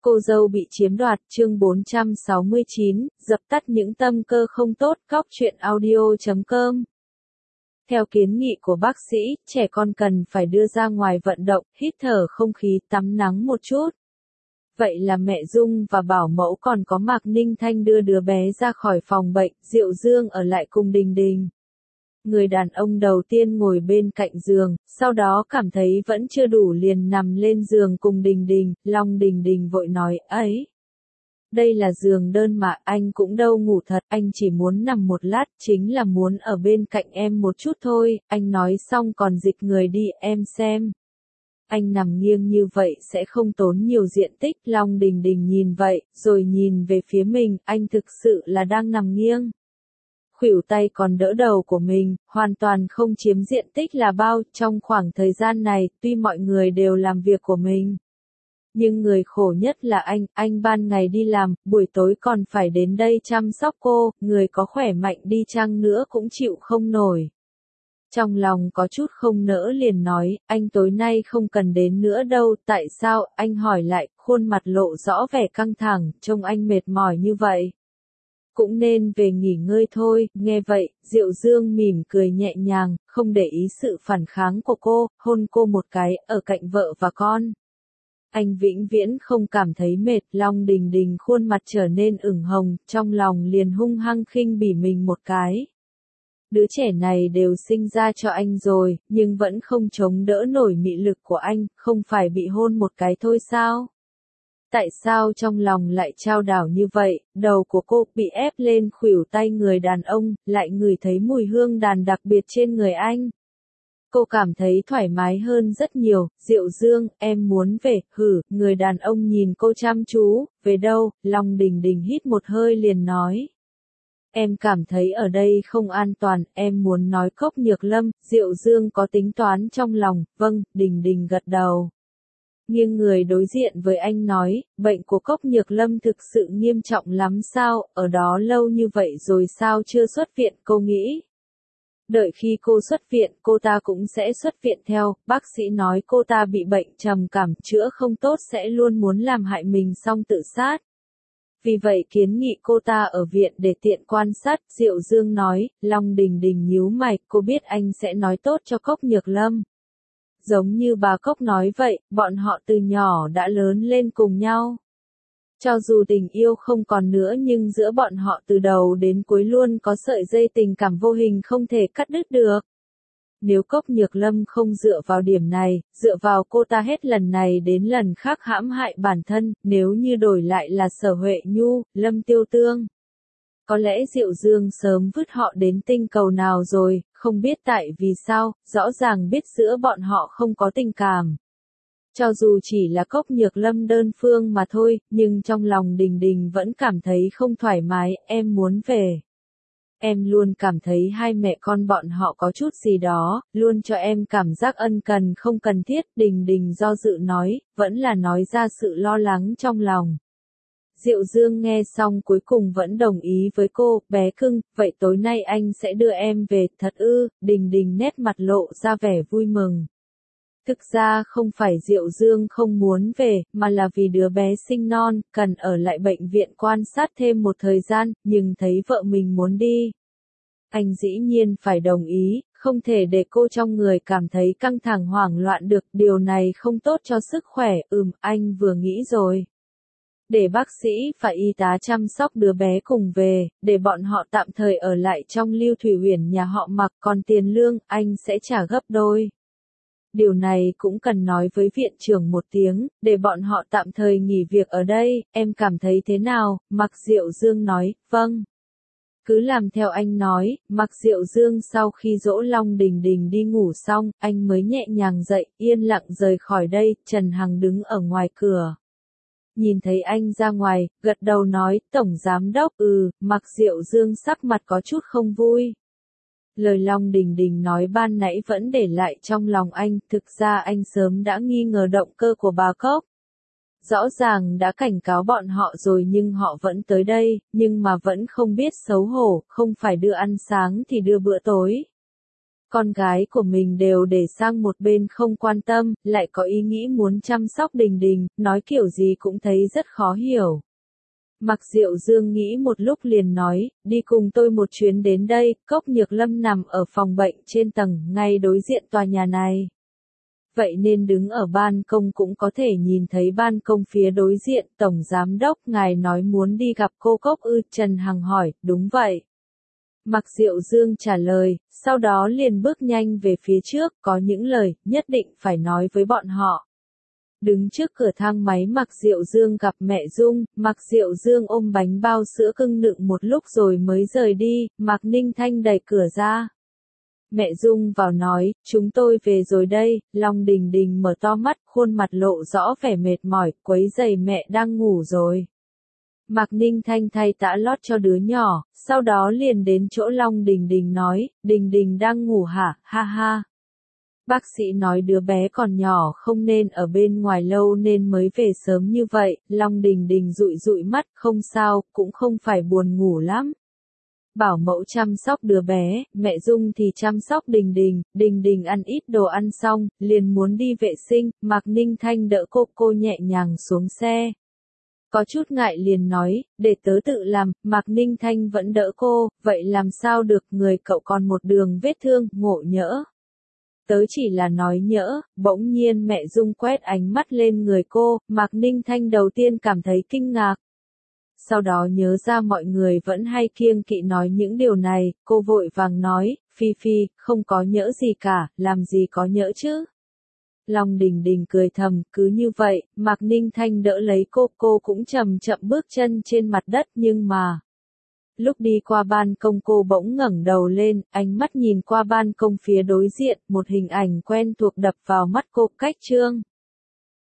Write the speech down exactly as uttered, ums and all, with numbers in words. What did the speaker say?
Cô dâu bị chiếm đoạt, chương bốn trăm sáu mươi chín, dập tắt những tâm cơ không tốt, cóc truyện audio chấm com. Theo kiến nghị của bác sĩ, trẻ con cần phải đưa ra ngoài vận động, hít thở không khí, tắm nắng một chút. Vậy là mẹ Dung và bảo mẫu còn có Mạc Ninh Thanh đưa đứa bé ra khỏi phòng bệnh, Diệu Dương ở lại cùng Đình Đình. Người đàn ông đầu tiên ngồi bên cạnh giường, sau đó cảm thấy vẫn chưa đủ liền nằm lên giường cùng Đình Đình, Long Đình Đình vội nói, ấy. Đây là giường đơn mà, anh cũng đâu ngủ thật, anh chỉ muốn nằm một lát, chính là muốn ở bên cạnh em một chút thôi, anh nói xong còn dịch người đi, em xem. Anh nằm nghiêng như vậy sẽ không tốn nhiều diện tích, Long Đình Đình nhìn vậy, rồi nhìn về phía mình, anh thực sự là đang nằm nghiêng. Khuỷu tay còn đỡ đầu của mình, hoàn toàn không chiếm diện tích là bao, trong khoảng thời gian này, tuy mọi người đều làm việc của mình. Nhưng người khổ nhất là anh, anh ban ngày đi làm, buổi tối còn phải đến đây chăm sóc cô, người có khỏe mạnh đi chăng nữa cũng chịu không nổi. Trong lòng có chút không nỡ liền nói, anh tối nay không cần đến nữa đâu, tại sao, anh hỏi lại, khuôn mặt lộ rõ vẻ căng thẳng, trông anh mệt mỏi như vậy. Cũng nên về nghỉ ngơi thôi, nghe vậy, Diệu Dương mỉm cười nhẹ nhàng, không để ý sự phản kháng của cô, hôn cô một cái, ở cạnh vợ và con. Anh vĩnh viễn không cảm thấy mệt, Long Đình Đình khuôn mặt trở nên ửng hồng, trong lòng liền hung hăng khinh bỉ mình một cái. Đứa trẻ này đều sinh ra cho anh rồi, nhưng vẫn không chống đỡ nổi mị lực của anh, không phải bị hôn một cái thôi sao? Tại sao trong lòng lại trao đảo như vậy, đầu của cô bị ép lên khuỷu tay người đàn ông, lại ngửi thấy mùi hương đàn đặc biệt trên người anh. Cô cảm thấy thoải mái hơn rất nhiều, Diệu Dương, em muốn về, hử, người đàn ông nhìn cô chăm chú, về đâu, Long Đình Đình hít một hơi liền nói. Em cảm thấy ở đây không an toàn, em muốn nói Cốc Nhược Lâm, Diệu Dương có tính toán trong lòng, vâng, Đình Đình gật đầu. Nghiêng người đối diện với anh nói, bệnh của Cốc Nhược Lâm thực sự nghiêm trọng lắm sao, ở đó lâu như vậy rồi sao chưa xuất viện, cô nghĩ. Đợi khi cô xuất viện, cô ta cũng sẽ xuất viện theo, bác sĩ nói cô ta bị bệnh trầm cảm, chữa không tốt sẽ luôn muốn làm hại mình xong tự sát. Vì vậy kiến nghị cô ta ở viện để tiện quan sát, Diệu Dương nói, Long Đình Đình nhíu mày, cô biết anh sẽ nói tốt cho Cốc Nhược Lâm. Giống như bà Cốc nói vậy, bọn họ từ nhỏ đã lớn lên cùng nhau. Cho dù tình yêu không còn nữa nhưng giữa bọn họ từ đầu đến cuối luôn có sợi dây tình cảm vô hình không thể cắt đứt được. Nếu Cốc Nhược Lâm không dựa vào điểm này, dựa vào cô ta hết lần này đến lần khác hãm hại bản thân, nếu như đổi lại là Sở Huệ Nhu, Lâm Tiêu Tương. Có lẽ Diệu Dương sớm vứt họ đến tinh cầu nào rồi, không biết tại vì sao, rõ ràng biết giữa bọn họ không có tình cảm. Cho dù chỉ là Cốc Nhược Lâm đơn phương mà thôi, nhưng trong lòng Đình Đình vẫn cảm thấy không thoải mái, em muốn về. Em luôn cảm thấy hai mẹ con bọn họ có chút gì đó, luôn cho em cảm giác ân cần không cần thiết, Đình Đình do dự nói, vẫn là nói ra sự lo lắng trong lòng. Diệu Dương nghe xong cuối cùng vẫn đồng ý với cô, bé cưng, vậy tối nay anh sẽ đưa em về, thật ư, Đình Đình nét mặt lộ ra vẻ vui mừng. Thực ra không phải Diệu Dương không muốn về, mà là vì đứa bé sinh non, cần ở lại bệnh viện quan sát thêm một thời gian, nhưng thấy vợ mình muốn đi. Anh dĩ nhiên phải đồng ý, không thể để cô trong người cảm thấy căng thẳng hoảng loạn được, điều này không tốt cho sức khỏe, ừm, anh vừa nghĩ rồi. Để bác sĩ và y tá chăm sóc đứa bé cùng về, để bọn họ tạm thời ở lại trong Lưu Thủy Uyển nhà họ Mạc, còn tiền lương, anh sẽ trả gấp đôi. Điều này cũng cần nói với viện trưởng một tiếng, để bọn họ tạm thời nghỉ việc ở đây, em cảm thấy thế nào, Mạc Diệu Dương nói, vâng. Cứ làm theo anh nói, Mạc Diệu Dương sau khi dỗ Long Đình Đình đi ngủ xong, anh mới nhẹ nhàng dậy, yên lặng rời khỏi đây, Trần Hằng đứng ở ngoài cửa. Nhìn thấy anh ra ngoài, gật đầu nói, Tổng Giám Đốc, ừ, Mạc Diệu Dương sắc mặt có chút không vui. Lời Long Đình Đình nói ban nãy vẫn để lại trong lòng anh, thực ra anh sớm đã nghi ngờ động cơ của bà Cốc. Rõ ràng đã cảnh cáo bọn họ rồi nhưng họ vẫn tới đây, nhưng mà vẫn không biết xấu hổ, không phải đưa ăn sáng thì đưa bữa tối. con gái của mình đều để sang một bên không quan tâm, lại có ý nghĩ muốn chăm sóc Đình Đình, nói kiểu gì cũng thấy rất khó hiểu. Mạc Diệu Dương nghĩ một lúc liền nói, đi cùng tôi một chuyến đến đây, Cốc Nhược Lâm nằm ở phòng bệnh trên tầng, ngay đối diện tòa nhà này. Vậy nên đứng ở ban công cũng có thể nhìn thấy ban công phía đối diện, Tổng Giám Đốc ngài nói muốn đi gặp cô Cốc ư, Trần Hằng hỏi, đúng vậy. Mạc Diệu Dương trả lời, sau đó liền bước nhanh về phía trước, có những lời, nhất định phải nói với bọn họ. Đứng trước cửa thang máy Mạc Diệu Dương gặp mẹ Dung, Mạc Diệu Dương ôm bánh bao sữa cưng nựng một lúc rồi mới rời đi, Mạc Ninh Thanh đẩy cửa ra. Mẹ Dung vào nói, chúng tôi về rồi đây, Long Đình Đình mở to mắt, khuôn mặt lộ rõ vẻ mệt mỏi, quấy giày mẹ đang ngủ rồi. Mạc Ninh Thanh thay tã lót cho đứa nhỏ, sau đó liền đến chỗ Long Đình Đình nói, Đình Đình đang ngủ hả, ha ha. Bác sĩ nói đứa bé còn nhỏ không nên ở bên ngoài lâu nên mới về sớm như vậy, Long Đình Đình dụi dụi mắt, không sao, cũng không phải buồn ngủ lắm. Bảo mẫu chăm sóc đứa bé, mẹ Dung thì chăm sóc Đình Đình, Đình Đình ăn ít đồ ăn xong, liền muốn đi vệ sinh, Mạc Ninh Thanh đỡ cô cô nhẹ nhàng xuống xe. Có chút ngại liền nói, để tớ tự làm, Mạc Ninh Thanh vẫn đỡ cô, vậy làm sao được, người cậu còn một đường vết thương, ngộ nhỡ. Tớ chỉ là nói nhỡ, bỗng nhiên mẹ Dung quét ánh mắt lên người cô, Mạc Ninh Thanh đầu tiên cảm thấy kinh ngạc. Sau đó nhớ ra mọi người vẫn hay kiêng kỵ nói những điều này, cô vội vàng nói, Phi Phi, không có nhỡ gì cả, làm gì có nhỡ chứ. Long Đình Đình cười thầm, cứ như vậy, Mạc Ninh Thanh đỡ lấy cô, cô cũng chậm chậm bước chân trên mặt đất nhưng mà... Lúc đi qua ban công cô bỗng ngẩng đầu lên, ánh mắt nhìn qua ban công phía đối diện, một hình ảnh quen thuộc đập vào mắt cô, Cách Trương.